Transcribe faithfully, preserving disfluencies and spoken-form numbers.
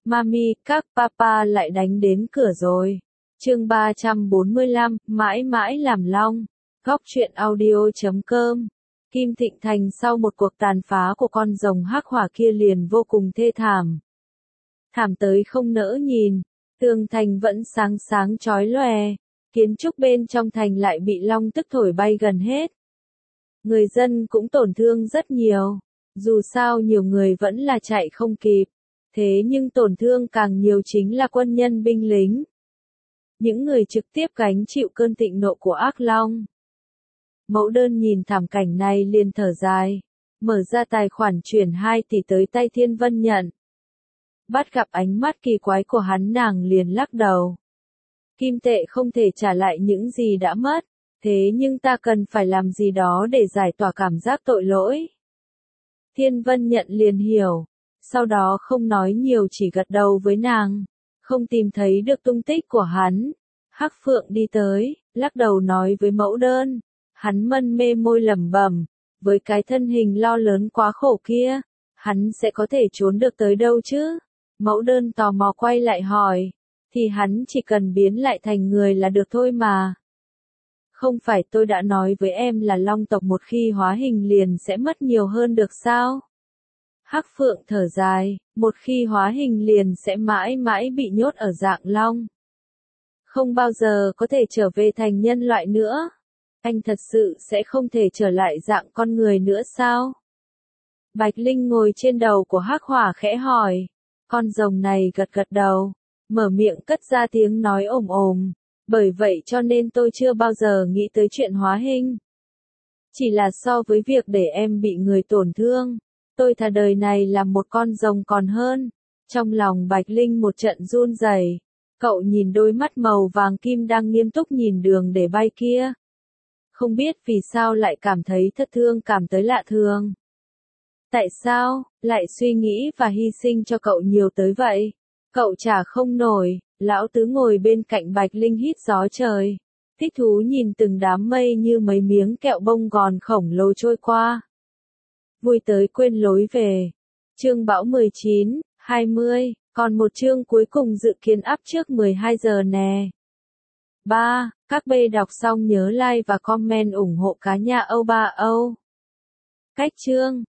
Mami, các papa lại đánh đến cửa rồi. Chương ba trăm bốn mươi lăm, mãi mãi làm long. Góc truyện audio chấm com. Kim Thịnh Thành sau một cuộc tàn phá của con rồng hắc hỏa kia liền vô cùng thê thảm. Thảm tới không nỡ nhìn, tường thành vẫn sáng sáng chói lòe, kiến trúc bên trong thành lại bị long tức thổi bay gần hết. Người dân cũng tổn thương rất nhiều, dù sao nhiều người vẫn là chạy không kịp, thế nhưng tổn thương càng nhiều chính là quân nhân binh lính. Những người trực tiếp gánh chịu cơn thịnh nộ của ác long. Mẫu đơn nhìn thảm cảnh này liền thở dài, mở ra tài khoản chuyển hai tỷ tới tay Thiên Vân Nhận. Bắt gặp ánh mắt kỳ quái của hắn nàng liền lắc đầu. Kim tệ không thể trả lại những gì đã mất, thế nhưng ta cần phải làm gì đó để giải tỏa cảm giác tội lỗi. Thiên Vân Nhận liền hiểu, sau đó không nói nhiều chỉ gật đầu với nàng, không tìm thấy được tung tích của hắn. Hắc Phượng đi tới, lắc đầu nói với mẫu đơn, hắn mân mê môi lẩm bẩm, với cái thân hình lo lớn quá khổ kia, hắn sẽ có thể trốn được tới đâu chứ? Mẫu đơn tò mò quay lại hỏi, thì hắn chỉ cần biến lại thành người là được thôi mà. Không phải tôi đã nói với em là long tộc một khi hóa hình liền sẽ mất nhiều hơn được sao? Hắc Phượng thở dài, một khi hóa hình liền sẽ mãi mãi bị nhốt ở dạng long. Không bao giờ có thể trở về thành nhân loại nữa. Anh thật sự sẽ không thể trở lại dạng con người nữa sao? Bạch Linh ngồi trên đầu của Hắc Hỏa khẽ hỏi. Con rồng này gật gật đầu, mở miệng cất ra tiếng nói ồm ồm. Bởi vậy cho nên tôi chưa bao giờ nghĩ tới chuyện hóa hình. Chỉ là so với việc để em bị người tổn thương, tôi thà đời này làm một con rồng còn hơn. Trong lòng Bạch Linh một trận run rẩy, cậu nhìn đôi mắt màu vàng kim đang nghiêm túc nhìn đường để bay kia. Không biết vì sao lại cảm thấy thất thương cảm tới lạ thường. Tại sao, lại suy nghĩ và hy sinh cho cậu nhiều tới vậy? Cậu trả không nổi, lão tứ ngồi bên cạnh Bạch Linh hít gió trời. Thích thú nhìn từng đám mây như mấy miếng kẹo bông gòn khổng lồ trôi qua. Vui tới quên lối về. Chương Bão mười chín, hai mươi, còn một chương cuối cùng dự kiến up trước mười hai giờ nè. ba. Các bê đọc xong nhớ like và comment ủng hộ cá nhà Âu Ba Âu. Cách chương